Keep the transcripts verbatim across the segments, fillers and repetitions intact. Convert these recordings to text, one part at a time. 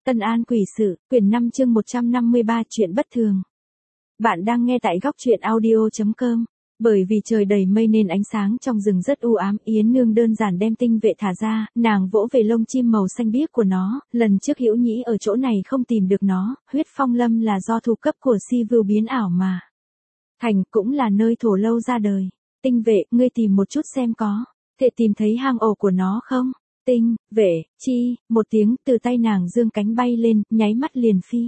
Tân An Quỷ Sự, quyển năm chương một trăm năm mươi ba chuyện bất thường. Bạn đang nghe tại góc truyện audio chấm com. Bởi vì trời đầy mây nên ánh sáng trong rừng rất u ám, Yến Nương đơn giản đem tinh vệ thả ra, nàng vỗ về lông chim màu xanh biếc của nó, lần trước Hữu Nhĩ ở chỗ này không tìm được nó, huyết phong lâm là do thu cấp của si vưu biến ảo mà. Thành cũng là nơi thổ lâu ra đời. Tinh vệ, ngươi tìm một chút xem có thể tìm thấy hang ổ của nó không? Tinh, vệ, chi, một tiếng từ tay nàng dương cánh bay lên, nháy mắt liền phi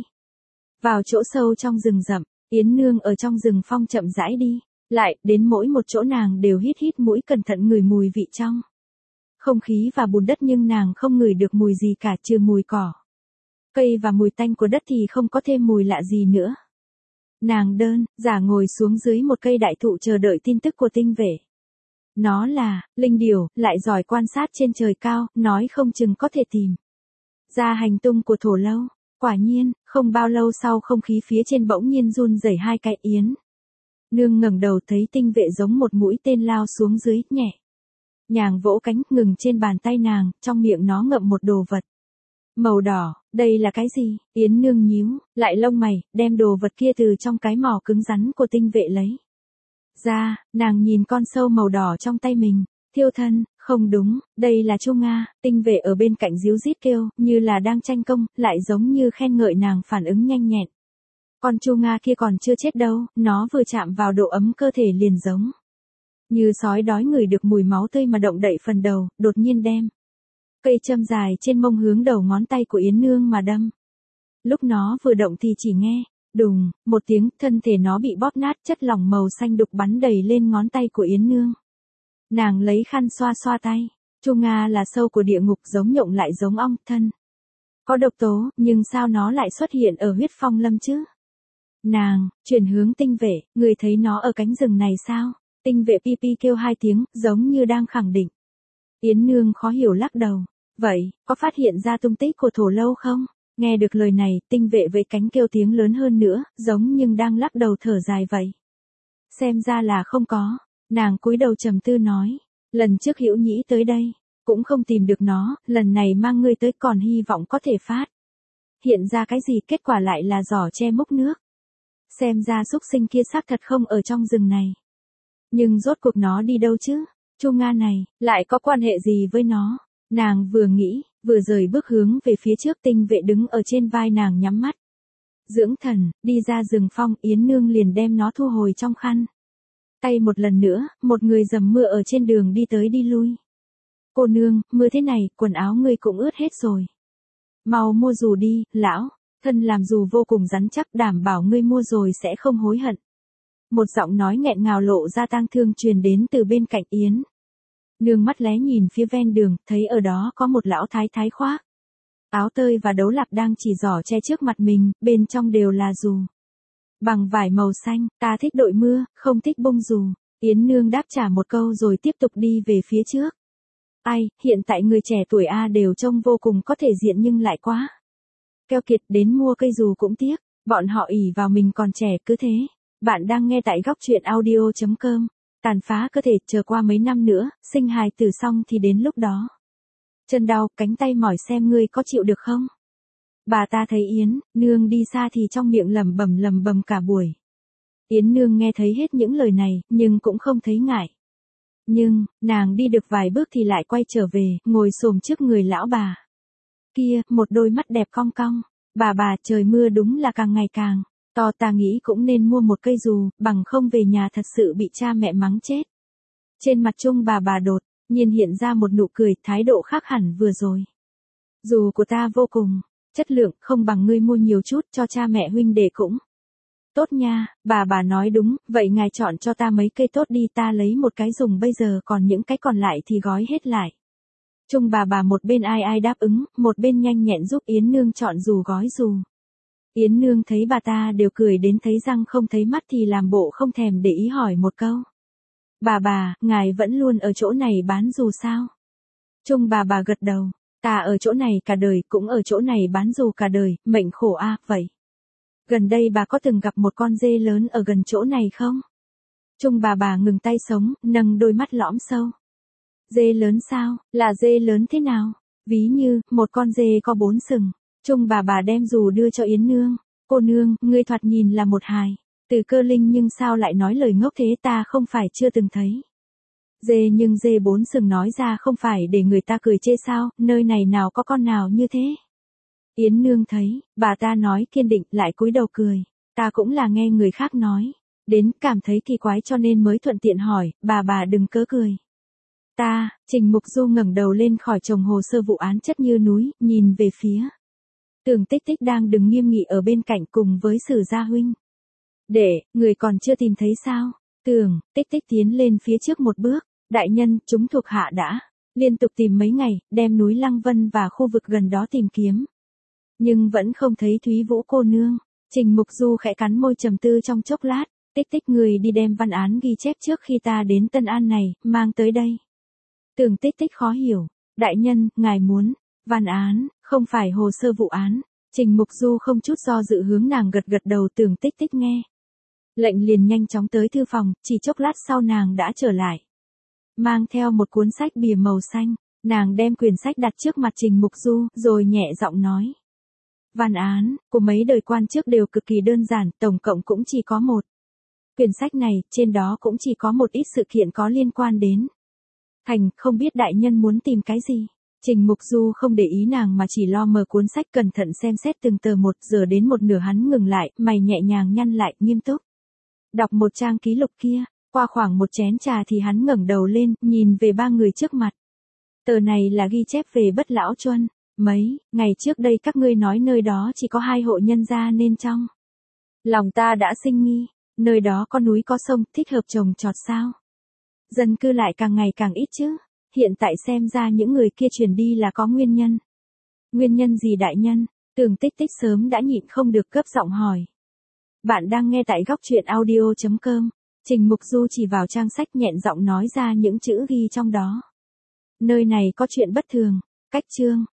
vào chỗ sâu trong rừng rậm. Yến Nương ở trong rừng phong chậm rãi đi lại, đến mỗi một chỗ nàng đều hít hít mũi cẩn thận ngửi mùi vị trong không khí và bùn đất, nhưng nàng không ngửi được mùi gì cả trừ mùi cỏ cây và mùi tanh của đất thì không có thêm mùi lạ gì nữa. Nàng đơn giả ngồi xuống dưới một cây đại thụ chờ đợi tin tức của tinh vệ. Nó là linh điểu, lại giỏi quan sát trên trời cao, nói không chừng có thể tìm ra hành tung của thổ lâu. Quả nhiên, không bao lâu sau không khí phía trên bỗng nhiên run rẩy hai cái. Yến Nương ngẩng đầu thấy tinh vệ giống một mũi tên lao xuống dưới, nhẹ nhàng vỗ cánh ngừng trên bàn tay nàng, trong miệng nó ngậm một đồ vật màu đỏ. Đây là cái gì? Yến Nương nhíu lại lông mày, đem đồ vật kia từ trong cái mỏ cứng rắn của tinh vệ lấy ra. Nàng nhìn con sâu màu đỏ trong tay mình, thiêu thân, không đúng, đây là Chu Nga. Tinh vệ ở bên cạnh díu dít kêu, như là đang tranh công, lại giống như khen ngợi nàng phản ứng nhanh nhẹn. Con Chu Nga kia còn chưa chết đâu, nó vừa chạm vào độ ấm cơ thể liền giống như sói đói ngửi được mùi máu tươi mà động đậy phần đầu, đột nhiên đem cây châm dài trên mông hướng đầu ngón tay của Yến Nương mà đâm. Lúc nó vừa động thì chỉ nghe đùng một tiếng, thân thể nó bị bóp nát, chất lỏng màu xanh đục bắn đầy lên ngón tay của Yến Nương. Nàng lấy khăn xoa xoa tay. Chu Nga là sâu của địa ngục, giống nhộng lại giống ong, thân có độc tố, nhưng sao nó lại xuất hiện ở huyết phong lâm chứ? Nàng chuyển hướng tinh vệ, người thấy nó ở cánh rừng này sao? Tinh vệ pi pi kêu hai tiếng, giống như đang khẳng định. Yến Nương khó hiểu lắc đầu. Vậy, có phát hiện ra tung tích của thổ lâu không? Nghe được lời này, tinh vệ với cánh kêu tiếng lớn hơn nữa, giống nhưng đang lắc đầu thở dài vậy. Xem ra là không có. Nàng cúi đầu trầm tư nói, lần trước Hữu Nhĩ tới đây, cũng không tìm được nó, lần này mang ngươi tới còn hy vọng có thể phát hiện ra cái gì, kết quả lại là giỏ che múc nước. Xem ra xúc sinh kia xác thật không ở trong rừng này. Nhưng rốt cuộc nó đi đâu chứ? Chu Nga này, lại có quan hệ gì với nó? Nàng vừa nghĩ, vừa rời bước hướng về phía trước. Tinh vệ đứng ở trên vai nàng nhắm mắt dưỡng thần, đi ra rừng phong. Yến Nương liền đem nó thu hồi trong khăn tay. Một lần nữa, một người dầm mưa ở trên đường đi tới đi lui. Cô nương, mưa thế này, quần áo ngươi cũng ướt hết rồi. Mau mua dù đi, lão, thân làm dù vô cùng rắn chắc, đảm bảo ngươi mua rồi sẽ không hối hận. Một giọng nói nghẹn ngào lộ ra tang thương truyền đến từ bên cạnh. Yến Nương mắt lé nhìn phía ven đường, thấy ở đó có một lão thái thái khoác áo tơi và đấu lạp đang chỉ giỏ che trước mặt mình, bên trong đều là dù bằng vải màu xanh. Ta thích đội mưa, không thích bông dù. Yến Nương đáp trả một câu rồi tiếp tục đi về phía trước. Ai, hiện tại người trẻ tuổi A đều trông vô cùng có thể diện nhưng lại quá keo kiệt, đến mua cây dù cũng tiếc. Bọn họ ỷ vào mình còn trẻ cứ thế. Bạn đang nghe tại góc truyện audio chấm com. Tàn phá cơ thể, chờ qua mấy năm nữa, sinh hài tử xong thì đến lúc đó chân đau, cánh tay mỏi, xem ngươi có chịu được không? Bà ta thấy Yến Nương đi xa thì trong miệng lẩm bẩm lẩm bẩm cả buổi. Yến Nương nghe thấy hết những lời này, nhưng cũng không thấy ngại. Nhưng, nàng đi được vài bước thì lại quay trở về, ngồi xổm trước người lão bà kia, một đôi mắt đẹp cong cong. Bà bà, trời mưa đúng là càng ngày càng to, ta nghĩ cũng nên mua một cây dù, bằng không về nhà thật sự bị cha mẹ mắng chết. Trên mặt Trung bà bà đột nhiên hiện ra một nụ cười, thái độ khác hẳn vừa rồi. Dù của ta vô cùng chất lượng, không bằng ngươi mua nhiều chút cho cha mẹ huynh đệ cũng tốt nha. Bà bà nói đúng, vậy ngài chọn cho ta mấy cây tốt đi, ta lấy một cái dùng bây giờ, còn những cái còn lại thì gói hết lại. Trung bà bà một bên ai ai đáp ứng, một bên nhanh nhẹn giúp Yến Nương chọn dù gói dù. Yến Nương thấy bà ta đều cười đến thấy răng không thấy mắt thì làm bộ không thèm để ý hỏi một câu. Bà bà, ngài vẫn luôn ở chỗ này bán dù sao? Trung bà bà gật đầu. Ta ở chỗ này cả đời, cũng ở chỗ này bán dù cả đời, mệnh khổ a. Vậy gần đây bà có từng gặp một con dê lớn ở gần chỗ này không? Trung bà bà ngừng tay sống, nâng đôi mắt lõm sâu. Dê lớn sao? Là dê lớn thế nào? Ví như, một con dê có bốn sừng. Trung bà bà đem dù đưa cho Yến Nương. Cô nương, ngươi thoạt nhìn là một hài. Từ Cơ Linh nhưng sao lại nói lời ngốc thế, ta không phải chưa từng thấy. Dê nhưng dê bốn sừng nói ra không phải để người ta cười chê sao, nơi này nào có con nào như thế. Yến Nương thấy, bà ta nói kiên định lại cúi đầu cười. Ta cũng là nghe người khác nói. Đến cảm thấy kỳ quái cho nên mới thuận tiện hỏi, bà bà đừng cớ cười. Ta, Trình Mục Du ngẩng đầu lên khỏi chồng hồ sơ vụ án chất như núi, nhìn về phía. Tưởng Tích Tích đang đứng nghiêm nghị ở bên cạnh cùng với Sử Gia huynh. Để, người còn chưa tìm thấy sao? Tưởng Tích Tích tiến lên phía trước một bước. Đại nhân, chúng thuộc hạ đã liên tục tìm mấy ngày, đem núi Lăng Vân và khu vực gần đó tìm kiếm. Nhưng vẫn không thấy Thúy Vũ cô nương. Trình Mục Du khẽ cắn môi trầm tư trong chốc lát. Tích Tích, người đi đem văn án ghi chép trước khi ta đến Tân An này, mang tới đây. Tưởng Tích Tích khó hiểu. Đại nhân, ngài muốn, văn án, không phải hồ sơ vụ án. Trình Mục Du không chút do dự hướng nàng gật gật đầu. Tưởng Tích Tích nghe. Lệnh liền nhanh chóng tới thư phòng, chỉ chốc lát sau nàng đã trở lại. Mang theo một cuốn sách bìa màu xanh, nàng đem quyển sách đặt trước mặt Trình Mục Du, rồi nhẹ giọng nói. Văn án, của mấy đời quan trước đều cực kỳ đơn giản, tổng cộng cũng chỉ có một. Quyển sách này, trên đó cũng chỉ có một ít sự kiện có liên quan đến. Thành, không biết đại nhân muốn tìm cái gì? Trình Mục Du không để ý nàng mà chỉ lo mở cuốn sách cẩn thận xem xét từng tờ một, giờ đến một nửa hắn ngừng lại, mày nhẹ nhàng nhăn lại, nghiêm túc. Đọc một trang ký lục kia, qua khoảng một chén trà thì hắn ngẩng đầu lên, nhìn về ba người trước mặt. Tờ này là ghi chép về Bất Lão Chuân. Mấy ngày trước đây các ngươi nói nơi đó chỉ có hai hộ nhân gia nên trong lòng ta đã sinh nghi, nơi đó có núi có sông, thích hợp trồng trọt sao? Dân cư lại càng ngày càng ít chứ, hiện tại xem ra những người kia chuyển đi là có nguyên nhân. Nguyên nhân gì đại nhân? Tưởng Tích Tích sớm đã nhịn không được gấp giọng hỏi. Bạn đang nghe tại góc truyện audio chấm com. Trình Mục Du chỉ vào trang sách nhẹn giọng nói ra những chữ ghi trong đó. Nơi này có chuyện bất thường. Cách chương.